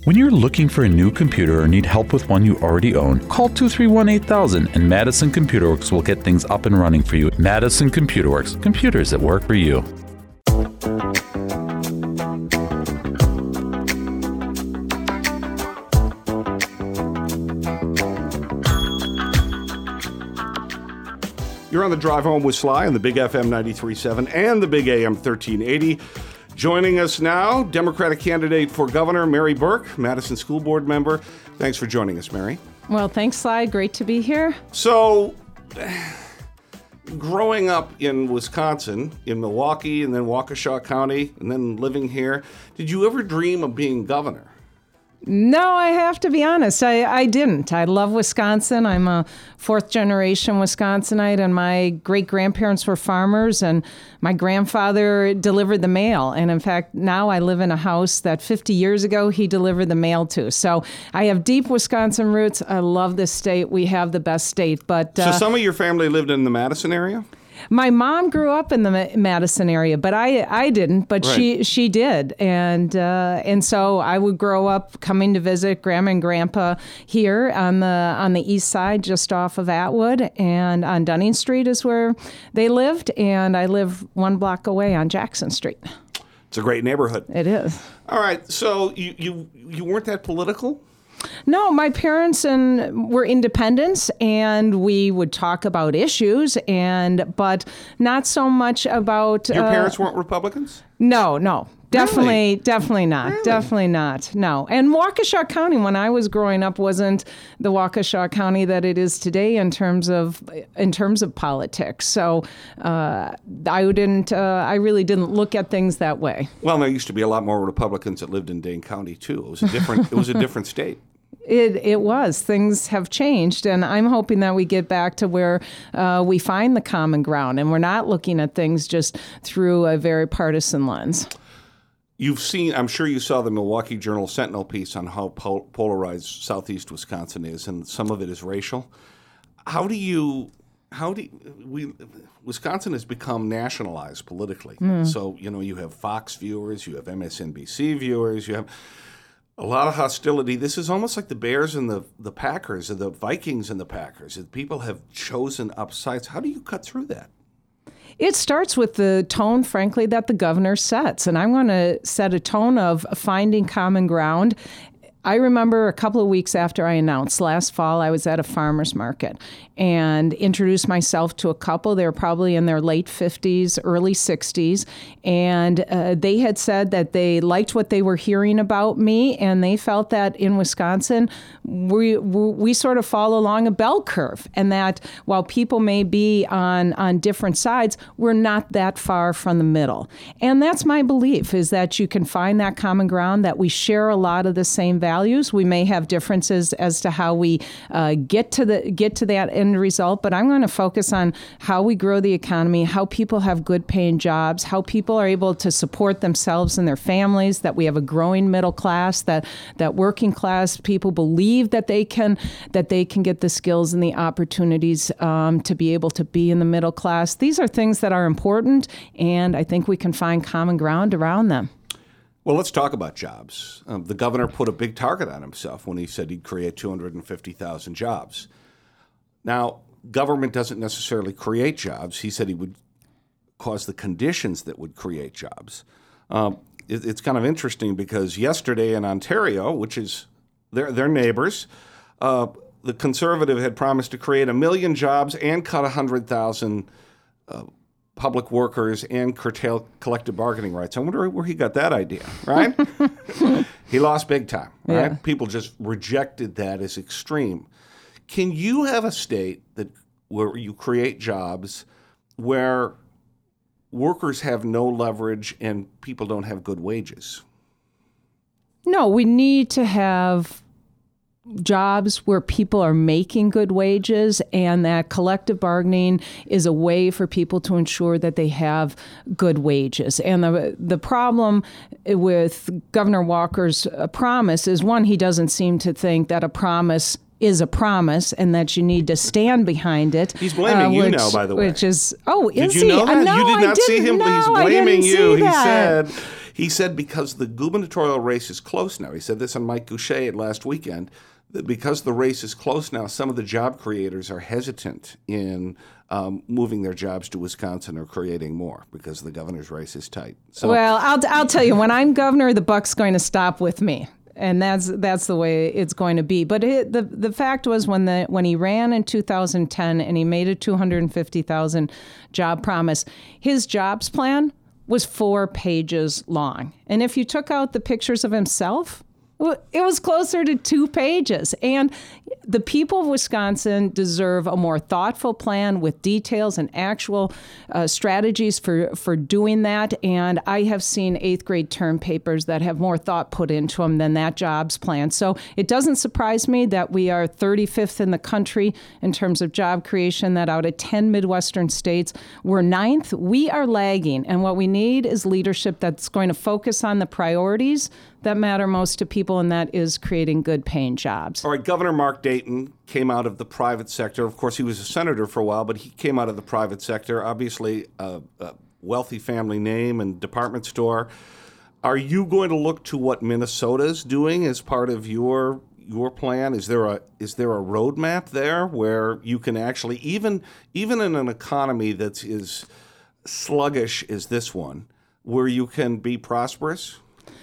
When you're looking for a new computer or need help with one you already own, call 231-8000 and Madison Computer Works will get things up and running for you. Madison Computer Works, computers that work for you. You're on the drive home with Sly on the Big FM 93.7 and the Big AM 1380. Joining us now, Democratic candidate for governor, Mary Burke, Madison School Board member. Thanks for joining us, Mary. Well, thanks, Sly. Great to be here. So, growing up in Wisconsin, in Milwaukee, and then Waukesha County, and then living here, did you ever dream of being governor? No, I have to be honest. I didn't. I love Wisconsin. I'm a fourth-generation Wisconsinite, and my great-grandparents were farmers, and my grandfather delivered the mail. And in fact, now I live in a house that 50 years ago he delivered the mail to. So I have deep Wisconsin roots. I love this state. We have the best state. But so some of your family lived in the Madison area? My mom grew up in the Madison area, but I didn't. But right. she did, and so I would grow up coming to visit Grandma and Grandpa here on the east side, just off of Atwood, and on Dunning Street is where they lived, and I live one block away on Jackson Street. It's a great neighborhood. It is. All right, so you weren't that political? No, my parents were independents, and we would talk about issues, but not so much about... Your parents weren't Republicans? No. Definitely, Really? Definitely not. Really? Definitely not. No. And Waukesha County, when I was growing up, wasn't the Waukesha County that it is today in terms of politics. So I really didn't look at things that way. Well, there used to be a lot more Republicans that lived in Dane County too. It was a different state. It was. Things have changed, and I'm hoping that we get back to where we find the common ground, and we're not looking at things just through a very partisan lens. I'm sure you saw the Milwaukee Journal Sentinel piece on how polarized southeast Wisconsin is, and some of it is racial. Wisconsin has become nationalized politically. So, you have Fox viewers, you have MSNBC viewers, you have a lot of hostility. This is almost like the Bears and the Packers, or the Vikings and the Packers. People have chosen up sides. How do you cut through that? It starts with the tone, frankly, that the governor sets. And I'm going to set a tone of finding common ground. I remember a couple of weeks after I announced last fall, I was at a farmer's market and introduced myself to a couple. They were probably in their late 50s, early 60s. And they had said that they liked what they were hearing about me, and they felt that in Wisconsin, we sort of fall along a bell curve, and that while people may be on different sides, we're not that far from the middle. And that's my belief, is that you can find that common ground, that we share a lot of the same values. We may have differences as to how we get to that end result, but I'm going to focus on how we grow the economy, how people have good paying jobs, how people are able to support themselves and their families, that we have a growing middle class, that working class people believe that they can get the skills and the opportunities to be able to be in the middle class. These are things that are important, and I think we can find common ground around them. Well, let's talk about jobs. The governor put a big target on himself when he said he'd create 250,000 jobs. Now, government doesn't necessarily create jobs. He said he would cause the conditions that would create jobs. It's kind of interesting because yesterday in Ontario, which is their neighbors, the Conservative had promised to create 1 million jobs and cut 100,000 public workers and curtail collective bargaining rights. I wonder where he got that idea, right? He lost big time, right? Yeah. People just rejected that as extreme. Can you have a state where you create jobs where workers have no leverage and people don't have good wages? No, we need to have jobs where people are making good wages, and that collective bargaining is a way for people to ensure that they have good wages. And the problem with Governor Walker's promise is, one, he doesn't seem to think that a promise is a promise and that you need to stand behind it. He's blaming you now, by the way. Which is, is he? Did you know that? No, you did not see him. No, He's blaming you. He said He said because the gubernatorial race is close now, he said this on Mike Goucher last weekend, that because the race is close now, some of the job creators are hesitant in moving their jobs to Wisconsin or creating more because the governor's race is tight. So, well, I'll tell you, when I'm governor, the buck's going to stop with me. And that's the way it's going to be. But the fact was when he ran in 2010 and he made a 250,000 job promise, his jobs plan was 4 pages long. And if you took out the pictures of himself, it was closer to 2 pages. And the people of Wisconsin deserve a more thoughtful plan with details and actual strategies for doing that. And I have seen 8th grade term papers that have more thought put into them than that jobs plan. So it doesn't surprise me that we are 35th in the country in terms of job creation, that out of 10 Midwestern states, we're 9th. We are lagging. And what we need is leadership that's going to focus on the priorities that matter most to people, and that is creating good paying jobs. All right, Governor Mark Dayton came out of the private sector. Of course, he was a senator for a while, but he came out of the private sector, obviously a wealthy family name and department store. Are you going to look to what Minnesota's doing as part of your plan? Is there a roadmap there where you can actually, even in an economy that's as sluggish as this one, where you can be prosperous?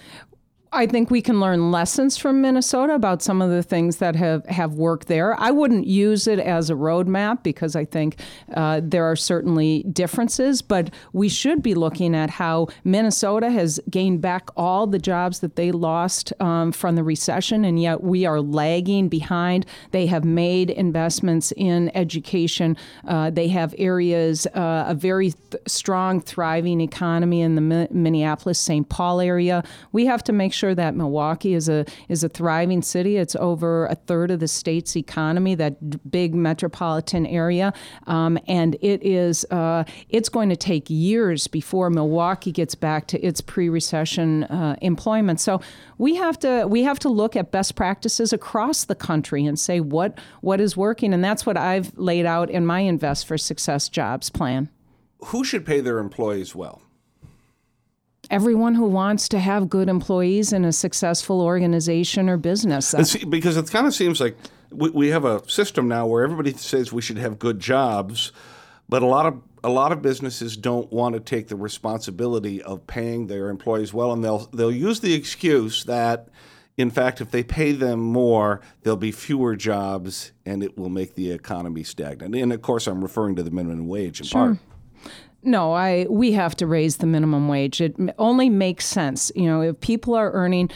I think we can learn lessons from Minnesota about some of the things that have worked there. I wouldn't use it as a roadmap because I think there are certainly differences, but we should be looking at how Minnesota has gained back all the jobs that they lost from the recession, and yet we are lagging behind. They have made investments in education. They have areas, a very strong, thriving economy in the Minneapolis-St. Paul area. We have to make sure that Milwaukee is a thriving city. It's over a third of the state's economy, that big metropolitan area, and it's going to take years before Milwaukee gets back to its pre-recession employment. So we have to look at best practices across the country and say what is working, and that's what I've laid out in my Invest for Success jobs plan. Who should pay their employees well? Everyone who wants to have good employees in a successful organization or business. Because it kind of seems like we have a system now where everybody says we should have good jobs, but a lot of businesses don't want to take the responsibility of paying their employees well, and they'll use the excuse that, in fact, if they pay them more, there'll be fewer jobs and it will make the economy stagnant. And of course, I'm referring to the minimum wage in part. No, we have to raise the minimum wage. It only makes sense. You know, if people are earning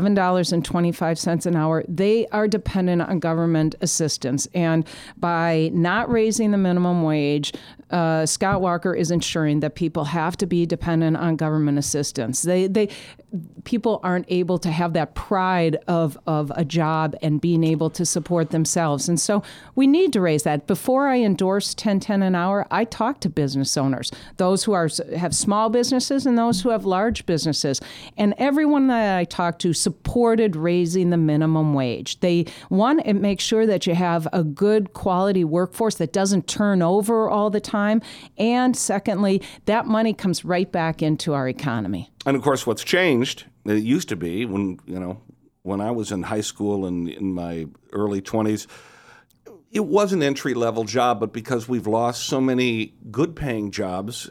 $7.25 an hour, they are dependent on government assistance. And by not raising the minimum wage, Scott Walker is ensuring that people have to be dependent on government assistance. People aren't able to have that pride of a job and being able to support themselves. And so we need to raise that. Before I endorsed $10.10 an hour, I talked to business owners, those who have small businesses and those who have large businesses. And everyone that I talked to supported raising the minimum wage. It makes sure that you have a good quality workforce that doesn't turn over all the time. And secondly, that money comes right back into our economy. And of course, what's changed, it used to be when I was in high school and in my early 20s, it was an entry-level job, but because we've lost so many good-paying jobs,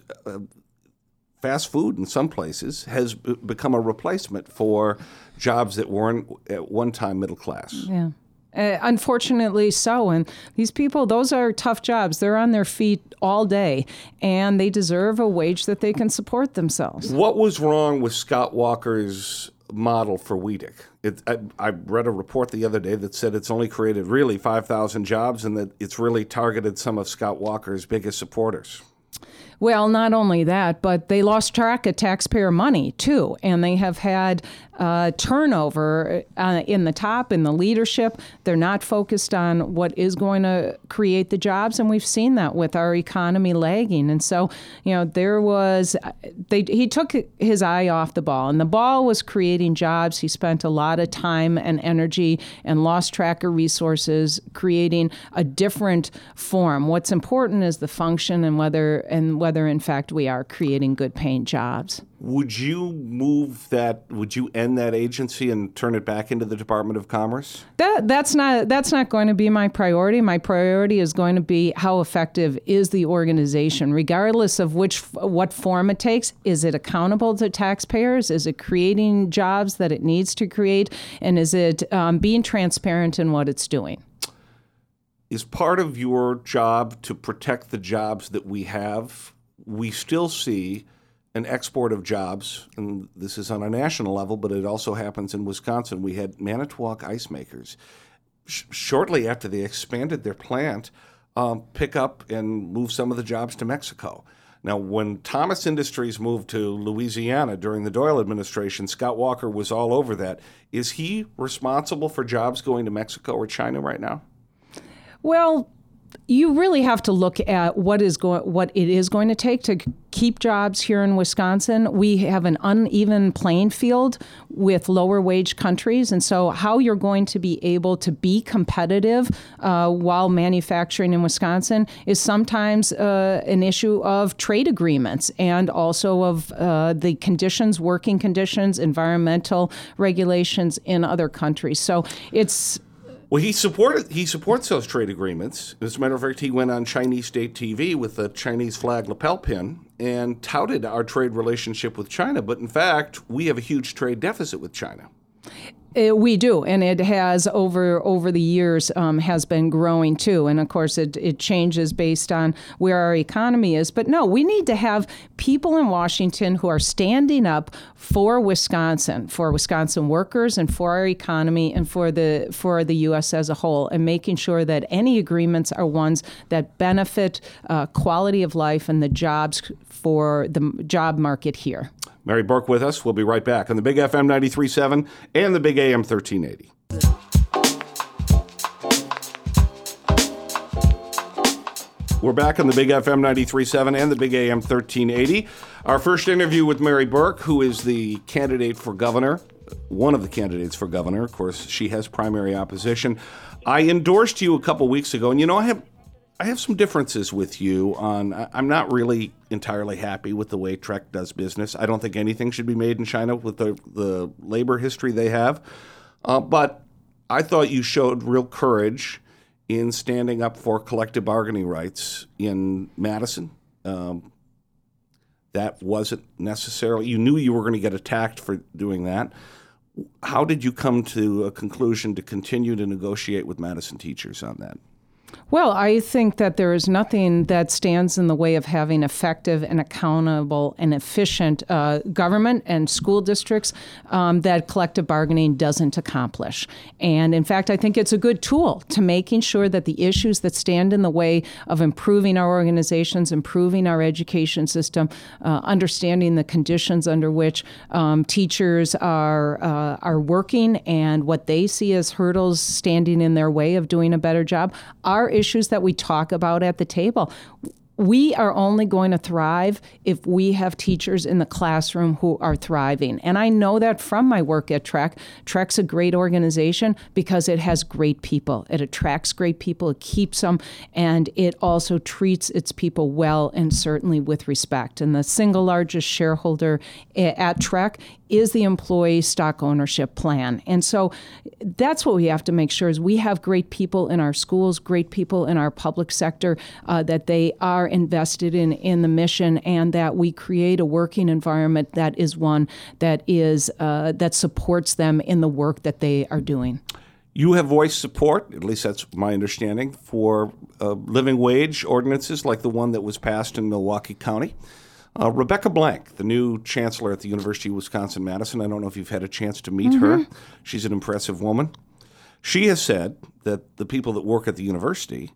fast food in some places has become a replacement for jobs that weren't at one time middle class. Yeah. Unfortunately so. And these people, those are tough jobs. They're on their feet all day, and they deserve a wage that they can support themselves. What was wrong with Scott Walker's model for WEDC? I read a report the other day that said it's only created really 5,000 jobs and that it's really targeted some of Scott Walker's biggest supporters. Well, not only that, but they lost track of taxpayer money, too. And they have had turnover in the leadership. They're not focused on what is going to create the jobs. And we've seen that with our economy lagging. And so, he took his eye off the ball. And the ball was creating jobs. He spent a lot of time and energy and lost track of resources creating a different form. What's important is the function and whether in fact we are creating good paying jobs. Would you end that agency and turn it back into the Department of Commerce? That's not going to be my priority. My priority is going to be how effective is the organization, regardless of what form it takes. Is it accountable to taxpayers? Is it creating jobs that it needs to create? And is it being transparent in what it's doing? Is part of your job to protect the jobs that we have? We still see an export of jobs, and this is on a national level, but it also happens in Wisconsin. We had Manitowoc ice makers, shortly after they expanded their plant, pick up and move some of the jobs to Mexico. Now, when Thomas Industries moved to Louisiana during the Doyle administration, Scott Walker was all over that. Is he responsible for jobs going to Mexico or China right now? Well, you really have to look at what it is going to take to keep jobs here in Wisconsin. We have an uneven playing field with lower wage countries, and so how you're going to be able to be competitive while manufacturing in Wisconsin is sometimes an issue of trade agreements and also of the conditions, working conditions, environmental regulations in other countries. So it's... Well, he supports those trade agreements. As a matter of fact, he went on Chinese state TV with the Chinese flag lapel pin and touted our trade relationship with China. But in fact, we have a huge trade deficit with China. We do, and it has over the years has been growing too. And of course, it changes based on where our economy is. But no, we need to have people in Washington who are standing up for Wisconsin workers, and for our economy, and for the U.S. as a whole, and making sure that any agreements are ones that benefit quality of life and the jobs for the job market here. Mary Burke with us. We'll be right back on the Big FM 93.7 and the Big AM 1380. We're back on the Big FM 93.7 and the Big AM 1380. Our first interview with Mary Burke, who is the candidate for governor, one of the candidates for governor. Of course, she has primary opposition. I endorsed you a couple weeks ago, and I have some differences with you on. I'm not really entirely happy with the way Trek does business. I don't think anything should be made in China with the labor history they have. But I thought you showed real courage in standing up for collective bargaining rights in Madison. That wasn't necessarily, you knew you were going to get attacked for doing that. How did you come to a conclusion to continue to negotiate with Madison teachers on that? Well, I think that there is nothing that stands in the way of having effective and accountable and efficient government and school districts that collective bargaining doesn't accomplish. And in fact, I think it's a good tool to making sure that the issues that stand in the way of improving our organizations, improving our education system, understanding the conditions under which teachers are working and what they see as hurdles standing in their way of doing a better job are issues that we talk about at the table. We are only going to thrive if we have teachers in the classroom who are thriving. And I know that from my work at Trek. Trek's a great organization because it has great people. It attracts great people, it keeps them, and it also treats its people well and certainly with respect. And the single largest shareholder at Trek is the employee stock ownership plan. And so that's what we have to make sure is we have great people in our schools, great people in our public sector, that they are invested in the mission, and that we create a working environment that is one that is that supports them in the work that they are doing. You have voiced support, at least that's my understanding, for living wage ordinances like the one that was passed in Milwaukee County. Rebecca Blank, the new chancellor at the University of Wisconsin-Madison, I don't know if you've had a chance to meet her. She's an impressive woman. She has said that the people that work at the university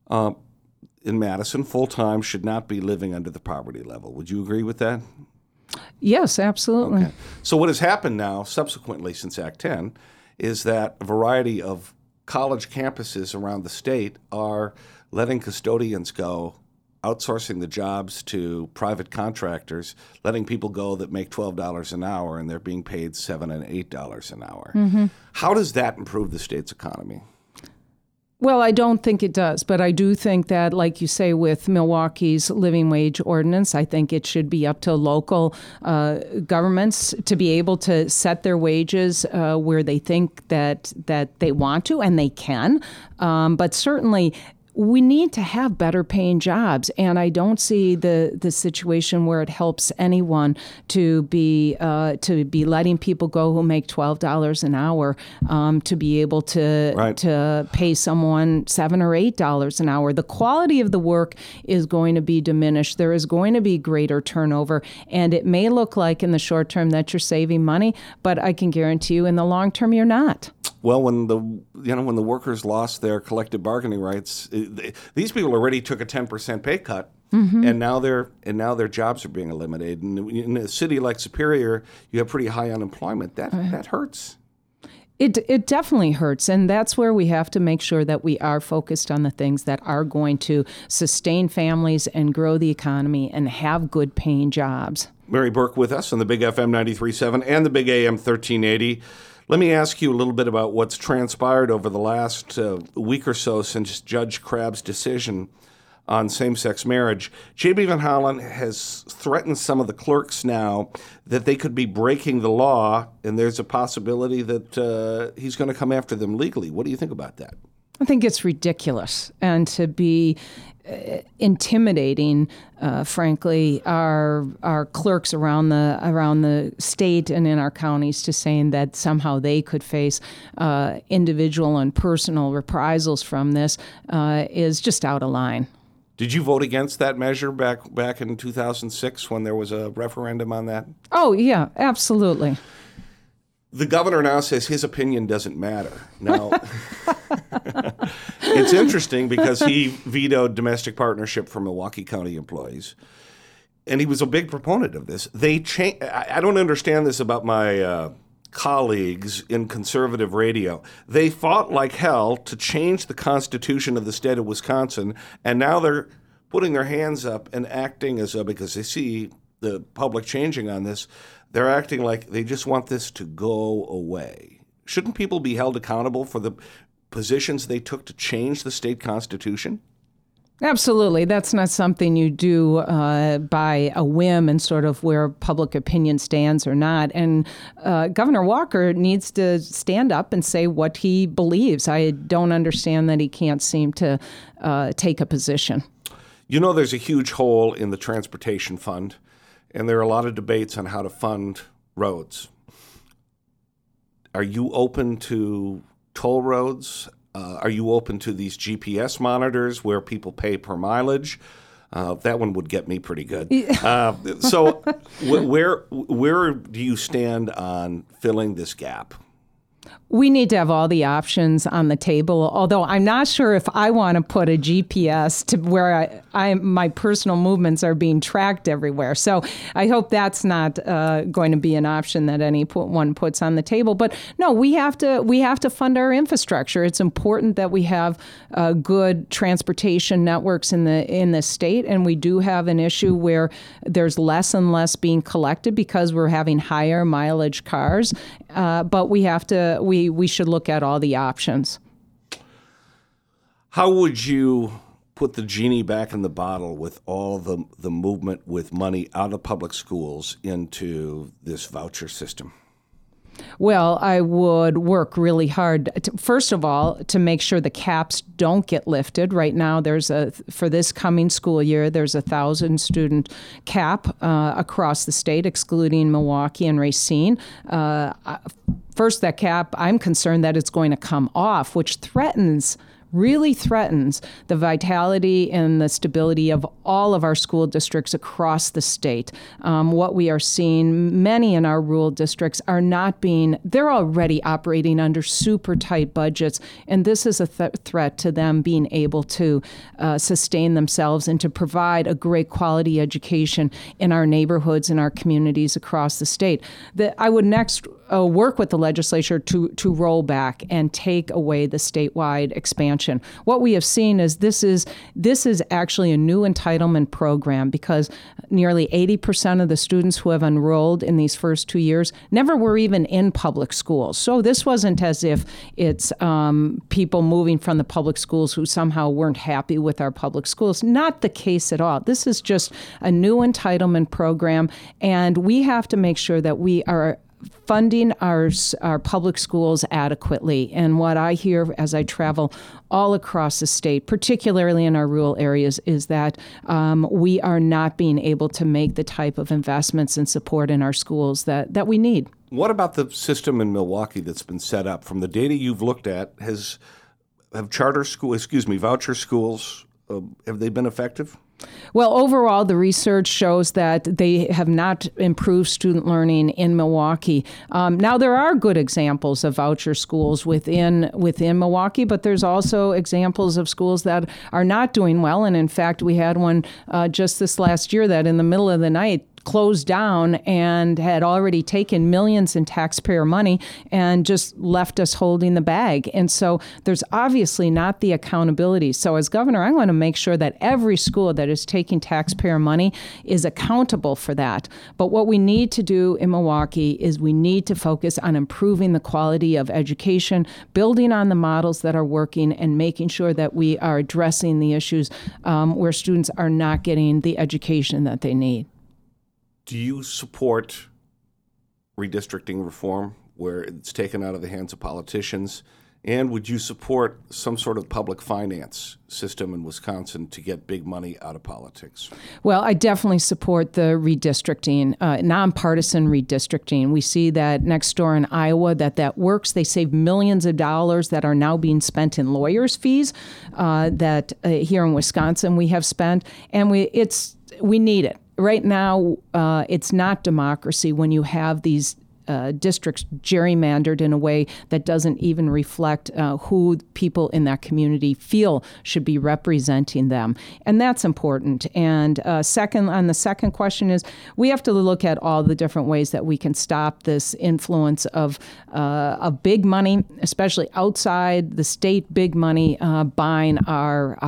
in Madison full-time should not be living under the poverty level. Would you agree with that? Yes, absolutely. Okay. So what has happened now, subsequently since Act 10, is that a variety of college campuses around the state are letting custodians go, outsourcing the jobs to private contractors, letting people go that make $12 an hour, and they're being paid $7 and $8 an hour. How does that improve the state's economy? Well, I don't think it does, but I do think that, like you say, with Milwaukee's living wage ordinance, I think it should be up to local governments to be able to set their wages where they think that they want to, and they can. But certainly, we need to have better paying jobs, and I don't see the situation where it helps anyone to be letting people go who make $12 an hour to be able to pay someone $7 or $8 an hour. The quality of the work is going to be diminished. There is going to be greater turnover, and it may look like in the short term that you're saving money, but I can guarantee you in the long term you're not. Well, when the workers lost their collective bargaining rights, these people already took a 10% pay cut, and now their jobs are being eliminated. And in a city like Superior, you have pretty high unemployment. That hurts. It definitely hurts, and that's where we have to make sure that we are focused on the things that are going to sustain families and grow the economy and have good paying jobs. Mary Burke with us on the Big FM 93.7 and the Big AM 1380. Let me ask you a little bit about what's transpired over the last week or so since Judge Crabb's decision on same-sex marriage. J.B. Van Hollen has threatened some of the clerks now that they could be breaking the law, and there's a possibility that he's going to come after them legally. What do you think about that? I think it's ridiculous, and to be intimidating, frankly, our clerks around the state and in our counties to saying that somehow they could face individual and personal reprisals from this is just out of line. Did you vote against that measure back in 2006 when there was a referendum on that? Oh, yeah, absolutely. The governor now says his opinion doesn't matter. Now, it's interesting because he vetoed domestic partnership for Milwaukee County employees, and he was a big proponent of this. I don't understand this about my colleagues in conservative radio. They fought like hell to change the Constitution of the state of Wisconsin, and now they're putting their hands up and acting as though, because they see the public changing on this, they're acting like they just want this to go away. Shouldn't people be held accountable for the positions they took to change the state constitution? Absolutely. That's not something you do by a whim and sort of where public opinion stands or not. And Governor Walker needs to stand up and say what he believes. I don't understand that he can't seem to take a position. You know, there's a huge hole in the transportation fund, and there are a lot of debates on how to fund roads. Are you open to toll roads? Are you open to these GPS monitors where people pay per mileage? That one would get me pretty good. So where do you stand on filling this gap? We need to have all the options on the table, although I'm not sure if I want to put a GPS to where my personal movements are being tracked everywhere. So I hope that's not going to be an option that anyone puts on the table. But no, we have to fund our infrastructure. It's important that we have good transportation networks in the state, and we do have an issue where there's less and less being collected because we're having higher mileage cars. But we should look at all the options. How would you put the genie back in the bottle with all the movement with money out of public schools into this voucher system? Well, I would work really hard, first of all, to make sure the caps don't get lifted. Right now, for this coming school year, there's a 1,000-student cap across the state, excluding Milwaukee and Racine. First, that cap, I'm concerned that it's going to come off, which really threatens the vitality and the stability of all of our school districts across the state. What we are seeing, many in our rural districts they're already operating under super tight budgets, and this is a threat to them being able to sustain themselves and to provide a great quality education in our neighborhoods and our communities across the state. I would next work with the legislature to roll back and take away the statewide expansion. What we have seen is this is actually a new entitlement program, because nearly 80% of the students who have enrolled in these first 2 years never were even in public schools. So this wasn't as if it's people moving from the public schools who somehow weren't happy with our public schools. Not the case at all. This is just a new entitlement program, and we have to make sure that we are funding our public schools adequately. And what I hear as I travel all across the state, particularly in our rural areas, is that we are not being able to make the type of investments and support in our schools that we need. What about the system in Milwaukee that's been set up? From the data you've looked at, have voucher schools, have they been effective? Well, overall, the research shows that they have not improved student learning in Milwaukee. Now, there are good examples of voucher schools within Milwaukee, but there's also examples of schools that are not doing well. And in fact, we had one just this last year that in the middle of the night closed down and had already taken millions in taxpayer money and just left us holding the bag. And so there's obviously not the accountability. So as governor, I want to make sure that every school that is taking taxpayer money is accountable for that. But what we need to do in Milwaukee is we need to focus on improving the quality of education, building on the models that are working, and making sure that we are addressing the issues where students are not getting the education that they need. Do you support redistricting reform where it's taken out of the hands of politicians? And would you support some sort of public finance system in Wisconsin to get big money out of politics? Well, I definitely support the redistricting, nonpartisan redistricting. We see that next door in Iowa that works. They save millions of dollars that are now being spent in lawyers' fees that here in Wisconsin we have spent, and we need it. Right now, it's not democracy when you have these districts gerrymandered in a way that doesn't even reflect who people in that community feel should be representing them. And that's important. And on the second question is, we have to look at all the different ways that we can stop this influence of big money, especially outside the state, big money buying our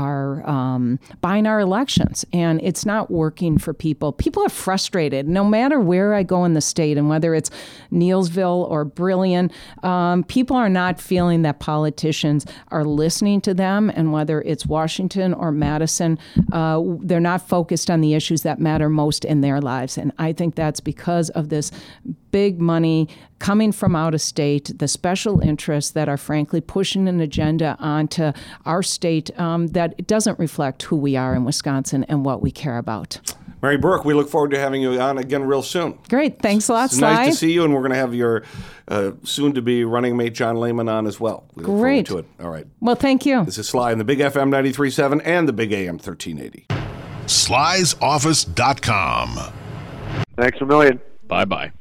elections. And it's not working for people. People are frustrated. No matter where I go in the state, and whether it's Neillsville or Brillion, people are not feeling that politicians are listening to them, and whether it's Washington or Madison, they're not focused on the issues that matter most in their lives. And I think that's because of this big money coming from out of state, the special interests that are frankly pushing an agenda onto our state that it doesn't reflect who we are in Wisconsin and what we care about. Mary Burke, we look forward to having you on again real soon. Great. Thanks a lot, It's Sly. nice to see you, and we're going to have your soon-to-be running mate, John Lehman, on as well. We look Great. forward to it. All right. Well, thank you. This is Sly on the Big FM 93.7 and the Big AM 1380. Sly'sOffice.com. Thanks a million. Bye-bye.